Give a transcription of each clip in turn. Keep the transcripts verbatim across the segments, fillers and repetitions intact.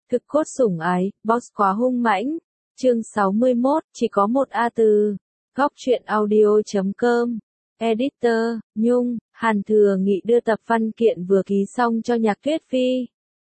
Thực cốt sủng ái, boss quá hung mãnh. Chương sáu mươi mốt, chỉ có một A từ. Góc truyện audio chấm com. Editor, Nhung, Hàn Thừa Nghị đưa tập văn kiện vừa ký xong cho Nhạc Tuyết Phi.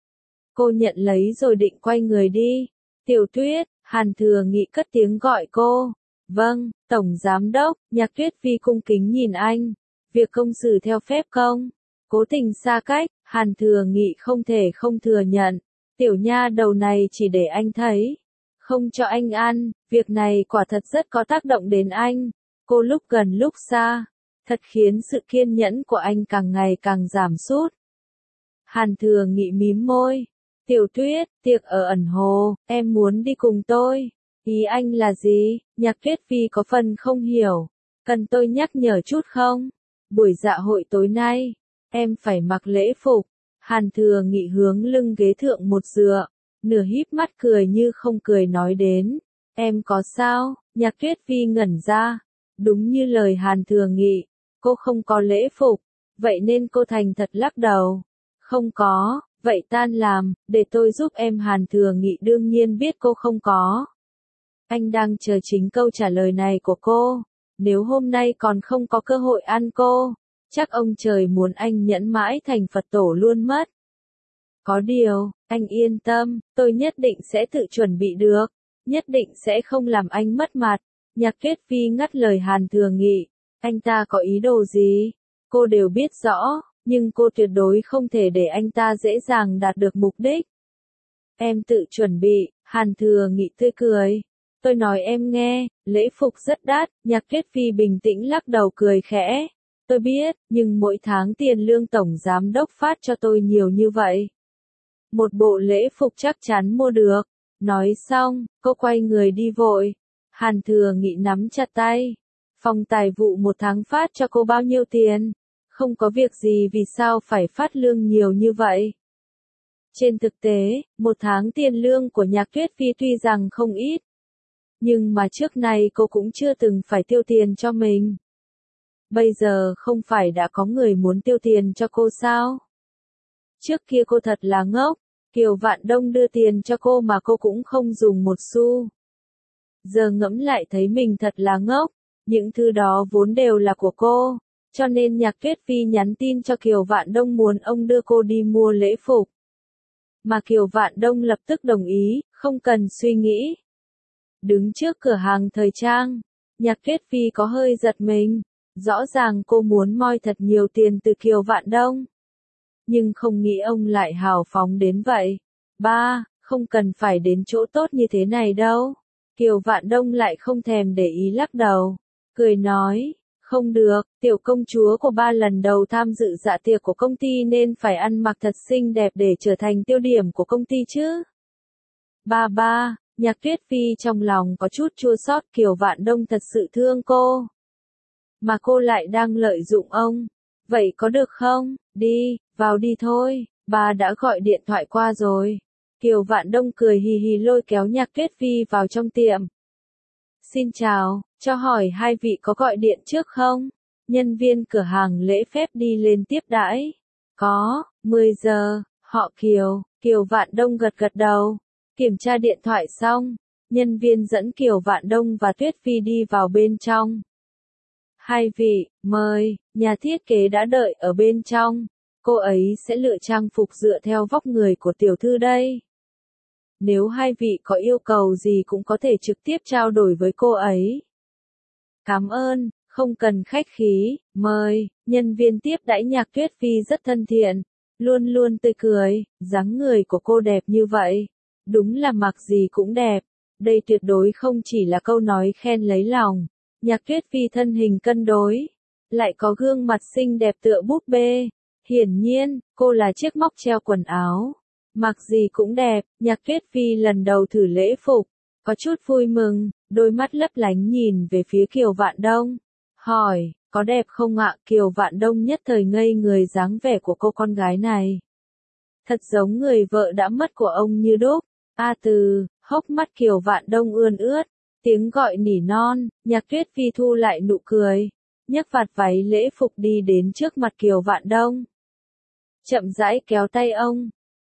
Cô nhận lấy rồi định quay người đi. Tiểu Tuyết, Hàn Thừa Nghị cất tiếng gọi cô. Vâng, Tổng Giám Đốc. Nhạc Tuyết Phi cung kính nhìn anh. Việc công xử theo phép công. Cố tình xa cách, Hàn Thừa Nghị không thể không thừa nhận. Tiểu nha đầu này chỉ để anh thấy, không cho anh ăn, việc này quả thật rất có tác động đến anh. Cô lúc gần lúc xa, thật khiến sự kiên nhẫn của anh càng ngày càng giảm sút. Hàn Thừa Nghị mím môi. Tiểu Tuyết, tiệc ở ẩn hồ, em muốn đi cùng tôi. Ý anh là gì? Nhạc Tuyết Phi có phần không hiểu. Cần tôi nhắc nhở chút không? Buổi dạ hội tối nay, em phải mặc lễ phục. Hàn Thừa Nghị hướng lưng ghế thượng một dựa, nửa híp mắt cười như không cười nói đến. Em có sao? Nhạc Tuyết Phi ngẩn ra. Đúng như lời Hàn Thừa Nghị, cô không có lễ phục, vậy nên cô thành thật lắc đầu. Không có, vậy tan làm, để tôi giúp em. Hàn Thừa Nghị đương nhiên biết cô không có. Anh đang chờ chính câu trả lời này của cô. Nếu hôm nay còn không có cơ hội ăn cô, chắc ông trời muốn anh nhẫn mãi thành Phật tổ luôn mất. Có điều, anh yên tâm, tôi nhất định sẽ tự chuẩn bị được, nhất định sẽ không làm anh mất mặt. Nhạc Tuyết Phi ngắt lời Hàn Thừa Nghị, anh ta có ý đồ gì? Cô đều biết rõ, nhưng cô tuyệt đối không thể để anh ta dễ dàng đạt được mục đích. Em tự chuẩn bị. Hàn Thừa Nghị tươi cười. Tôi nói em nghe, lễ phục rất đắt. Nhạc Tuyết Phi bình tĩnh lắc đầu cười khẽ. Tôi biết, nhưng mỗi tháng tiền lương Tổng Giám Đốc phát cho tôi nhiều như vậy. Một bộ lễ phục chắc chắn mua được. Nói xong, cô quay người đi vội. Hàn Thừa Nghị nắm chặt tay. Phòng tài vụ một tháng phát cho cô bao nhiêu tiền? Không có việc gì vì sao phải phát lương nhiều như vậy? Trên thực tế, một tháng tiền lương của Nhạc Tuyết Phi tuy rằng không ít, nhưng mà trước này cô cũng chưa từng phải tiêu tiền cho mình. Bây giờ không phải đã có người muốn tiêu tiền cho cô sao? Trước kia cô thật là ngốc, Kiều Vạn Đông đưa tiền cho cô mà cô cũng không dùng một xu. Giờ ngẫm lại thấy mình thật là ngốc, những thứ đó vốn đều là của cô, cho nên Nhạc Tuyết Phi nhắn tin cho Kiều Vạn Đông muốn ông đưa cô đi mua lễ phục. Mà Kiều Vạn Đông lập tức đồng ý, không cần suy nghĩ. Đứng trước cửa hàng thời trang, Nhạc Tuyết Phi có hơi giật mình. Rõ ràng cô muốn moi thật nhiều tiền từ Kiều Vạn Đông. Nhưng không nghĩ ông lại hào phóng đến vậy. Ba, không cần phải đến chỗ tốt như thế này đâu. Kiều Vạn Đông lại không thèm để ý lắc đầu. Cười nói, không được, tiểu công chúa của ba lần đầu tham dự dạ tiệc của công ty nên phải ăn mặc thật xinh đẹp để trở thành tiêu điểm của công ty chứ. Ba ba, Nhạc Tuyết Phi trong lòng có chút chua xót. Kiều Vạn Đông thật sự thương cô. Mà cô lại đang lợi dụng ông. Vậy có được không? Đi, vào đi thôi, bà đã gọi điện thoại qua rồi. Kiều Vạn Đông cười hì hì lôi kéo Nhạc Tuyết Phi vào trong tiệm. Xin chào, cho hỏi hai vị có gọi điện trước không? Nhân viên cửa hàng lễ phép đi lên tiếp đãi. Có, mười giờ, họ Kiều. Kiều Vạn Đông gật gật đầu. Kiểm tra điện thoại xong, nhân viên dẫn Kiều Vạn Đông và Tuyết Phi đi vào bên trong. Hai vị, mời. Nhà thiết kế đã đợi ở bên trong. Cô ấy sẽ lựa trang phục dựa theo vóc người của tiểu thư đây. Nếu hai vị có yêu cầu gì cũng có thể trực tiếp trao đổi với cô ấy. Cảm ơn, không cần khách khí, mời. Nhân viên tiếp đãi Nhạc Tuyết Phi rất thân thiện, luôn luôn tươi cười. Dáng người của cô đẹp như vậy, đúng là mặc gì cũng đẹp. Đây tuyệt đối không chỉ là câu nói khen lấy lòng. Nhạc Tuyết Phi thân hình cân đối, lại có gương mặt xinh đẹp tựa búp bê. Hiển nhiên, cô là chiếc móc treo quần áo. Mặc gì cũng đẹp. Nhạc Tuyết Phi lần đầu thử lễ phục, có chút vui mừng, đôi mắt lấp lánh nhìn về phía Kiều Vạn Đông. Hỏi, có đẹp không ạ? Kiều Vạn Đông nhất thời ngây người dáng vẻ của cô con gái này. Thật giống người vợ đã mất của ông như đúc. A từ, hốc mắt Kiều Vạn Đông ươn ướt. Tiếng gọi nỉ non. Nhạc Tuyết Phi thu lại nụ cười, nhấc vạt váy lễ phục đi đến trước mặt Kiều Vạn Đông. Chậm rãi kéo tay ông.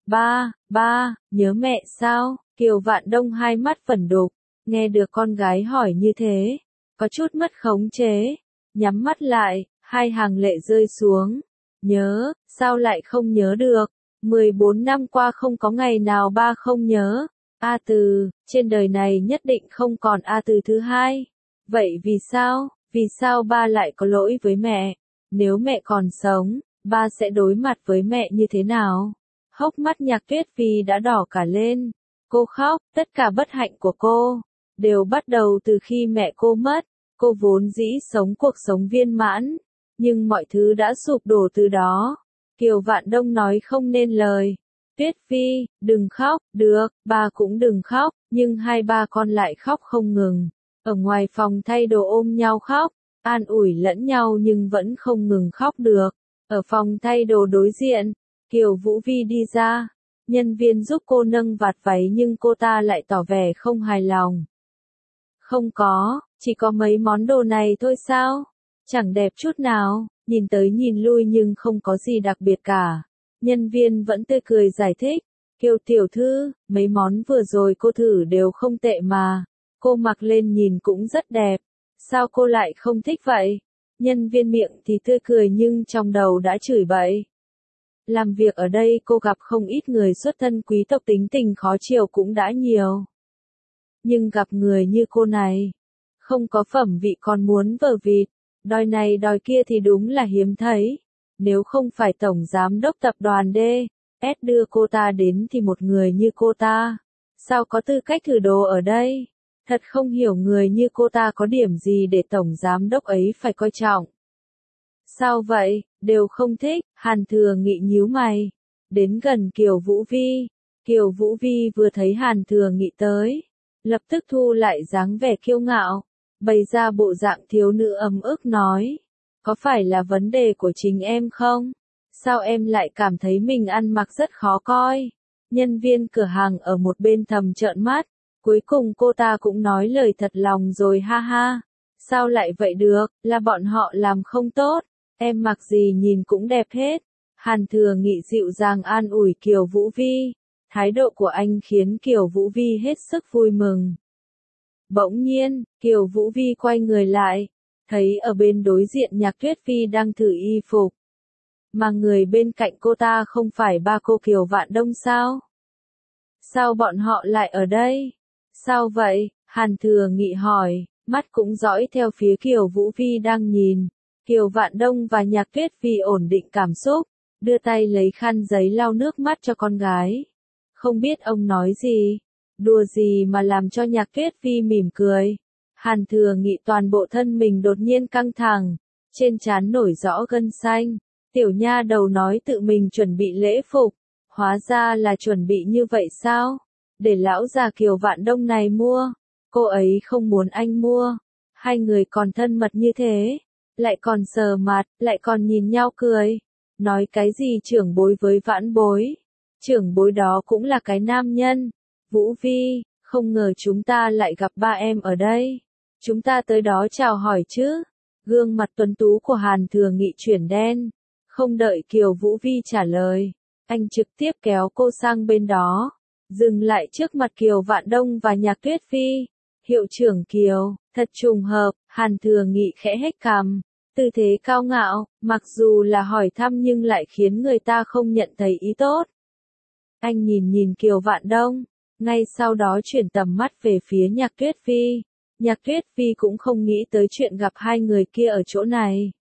Ba, ba, nhớ mẹ sao? Kiều Vạn Đông hai mắt phẩn đục, nghe được con gái hỏi như thế, có chút mất khống chế, nhắm mắt lại, hai hàng lệ rơi xuống. Nhớ, sao lại không nhớ được? mười bốn năm qua không có ngày nào ba không nhớ. A Từ, trên đời này nhất định không còn A Từ thứ hai. Vậy vì sao? Vì sao ba lại có lỗi với mẹ? Nếu mẹ còn sống, ba sẽ đối mặt với mẹ như thế nào? Hốc mắt Nhạc Tuyết Phi đã đỏ cả lên. Cô khóc, tất cả bất hạnh của cô đều bắt đầu từ khi mẹ cô mất. Cô vốn dĩ sống cuộc sống viên mãn, nhưng mọi thứ đã sụp đổ từ đó. Kiều Vạn Đông nói không nên lời. Tuyết Phi, đừng khóc, được, ba cũng đừng khóc, nhưng hai ba con lại khóc không ngừng. Ở ngoài phòng thay đồ ôm nhau khóc, an ủi lẫn nhau nhưng vẫn không ngừng khóc được. Ở phòng thay đồ đối diện, Kiều Vũ Vi đi ra, nhân viên giúp cô nâng vạt váy nhưng cô ta lại tỏ vẻ không hài lòng. Không có, chỉ có mấy món đồ này thôi sao? Chẳng đẹp chút nào, nhìn tới nhìn lui nhưng không có gì đặc biệt cả. Nhân viên vẫn tươi cười giải thích, Kiều tiểu thư, mấy món vừa rồi cô thử đều không tệ mà, cô mặc lên nhìn cũng rất đẹp, sao cô lại không thích vậy? Nhân viên miệng thì tươi cười nhưng trong đầu đã chửi bậy. Làm việc ở đây cô gặp không ít người xuất thân quý tộc tính tình khó chiều cũng đã nhiều. Nhưng gặp người như cô này, không có phẩm vị còn muốn vờ vịt, đòi này đòi kia thì đúng là hiếm thấy. Nếu không phải tổng giám đốc tập đoàn đê ét đưa cô ta đến thì một người như cô ta, sao có tư cách thử đồ ở đây? Thật không hiểu người như cô ta có điểm gì để tổng giám đốc ấy phải coi trọng. Sao vậy, đều không thích, Hàn Thừa Nghị nhíu mày. Đến gần Kiều Vũ Vi, Kiều Vũ Vi vừa thấy Hàn Thừa Nghị tới, lập tức thu lại dáng vẻ kiêu ngạo, bày ra bộ dạng thiếu nữ ấm ức nói. Có phải là vấn đề của chính em không? Sao em lại cảm thấy mình ăn mặc rất khó coi? Nhân viên cửa hàng ở một bên thầm trợn mắt, cuối cùng cô ta cũng nói lời thật lòng rồi ha ha. Sao lại vậy được, là bọn họ làm không tốt, em mặc gì nhìn cũng đẹp hết. Hàn Thừa Nghị dịu dàng an ủi Kiều Vũ Vi, thái độ của anh khiến Kiều Vũ Vi hết sức vui mừng. Bỗng nhiên, Kiều Vũ Vi quay người lại, thấy ở bên đối diện Nhạc Tuyết Phi đang thử y phục. Mà người bên cạnh cô ta không phải ba cô Kiều Vạn Đông sao? Sao bọn họ lại ở đây? Sao vậy? Hàn Thừa Nghị hỏi, mắt cũng dõi theo phía Kiều Vũ Vi đang nhìn. Kiều Vạn Đông và Nhạc Tuyết Phi ổn định cảm xúc, đưa tay lấy khăn giấy lau nước mắt cho con gái. Không biết ông nói gì? Đùa gì mà làm cho Nhạc Tuyết Phi mỉm cười. Hàn Thừa Nghị toàn bộ thân mình đột nhiên căng thẳng, trên trán nổi rõ gân xanh. Tiểu nha đầu nói tự mình chuẩn bị lễ phục, hóa ra là chuẩn bị như vậy sao? Để lão già Kiều Vạn Đông này mua, cô ấy không muốn anh mua. Hai người còn thân mật như thế, lại còn sờ mặt, lại còn nhìn nhau cười. Nói cái gì trưởng bối với vãn bối? Trưởng bối đó cũng là cái nam nhân. Vũ Vi, không ngờ chúng ta lại gặp ba em ở đây. Chúng ta tới đó chào hỏi chứ. Gương mặt tuấn tú của Hàn Thừa Nghị chuyển đen. Không đợi Kiều Vũ Vi trả lời, anh trực tiếp kéo cô sang bên đó, dừng lại trước mặt Kiều Vạn Đông và Nhạc Tuyết Phi. Hiệu trưởng Kiều, thật trùng hợp, Hàn Thừa Nghị khẽ hếch cằm, tư thế cao ngạo, mặc dù là hỏi thăm nhưng lại khiến người ta không nhận thấy ý tốt. Anh nhìn nhìn Kiều Vạn Đông, ngay sau đó chuyển tầm mắt về phía Nhạc Tuyết Phi. Nhạc Tuyết Phi cũng không nghĩ tới chuyện gặp hai người kia ở chỗ này.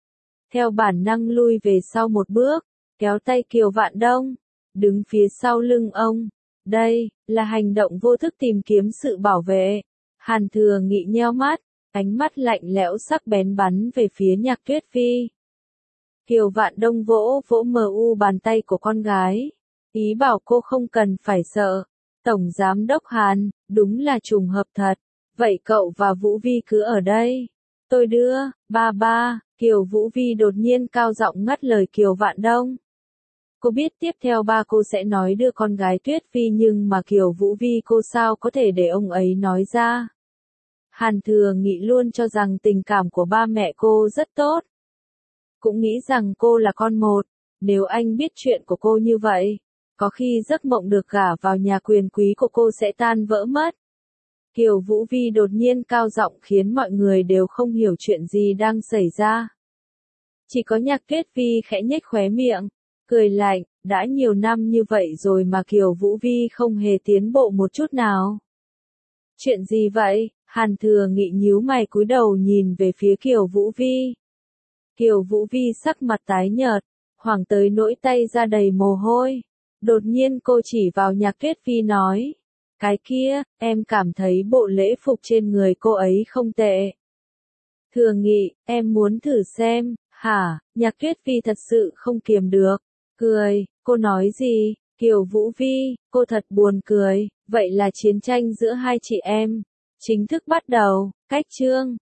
Theo bản năng lui về sau một bước, kéo tay Kiều Vạn Đông, đứng phía sau lưng ông. Đây, là hành động vô thức tìm kiếm sự bảo vệ. Hàn Thừa Nghị nheo mắt, ánh mắt lạnh lẽo sắc bén bắn về phía Nhạc Tuyết Phi. Kiều Vạn Đông vỗ vỗ mờ u bàn tay của con gái, ý bảo cô không cần phải sợ. Tổng Giám đốc Hàn, đúng là trùng hợp thật. Vậy cậu và Vũ Vi cứ ở đây. Tôi đưa, ba ba. Kiều Vũ Vi đột nhiên cao giọng ngắt lời Kiều Vạn Đông. Cô biết tiếp theo ba cô sẽ nói đưa con gái Tuyết Phi nhưng mà Kiều Vũ Vi cô sao có thể để ông ấy nói ra. Hàn Thừa Nghị luôn cho rằng tình cảm của ba mẹ cô rất tốt. Cũng nghĩ rằng cô là con một, nếu anh biết chuyện của cô như vậy, Có khi giấc mộng được gả vào nhà quyền quý của cô sẽ tan vỡ mất. Kiều Vũ Vi đột nhiên cao giọng khiến mọi người đều không hiểu chuyện gì đang xảy ra. Chỉ có Nhạc Tuyết Vi khẽ nhếch khóe miệng, cười lạnh, đã nhiều năm như vậy rồi mà Kiều Vũ Vi không hề tiến bộ một chút nào. Chuyện gì vậy? Hàn Thừa Nghị nhíu mày cúi đầu nhìn về phía Kiều Vũ Vi. Kiều Vũ Vi sắc mặt tái nhợt, hoảng tới nỗi tay ra đầy mồ hôi. Đột nhiên cô chỉ vào Nhạc Tuyết Vi nói, cái kia, em cảm thấy bộ lễ phục trên người cô ấy không tệ. Thừa Nghị, em muốn thử xem, hả? Nhạc Tuyết Vi thật sự không kiềm được, cười, cô nói gì? Kiều Vũ Vi, cô thật buồn cười, vậy là chiến tranh giữa hai chị em chính thức bắt đầu. Cách chương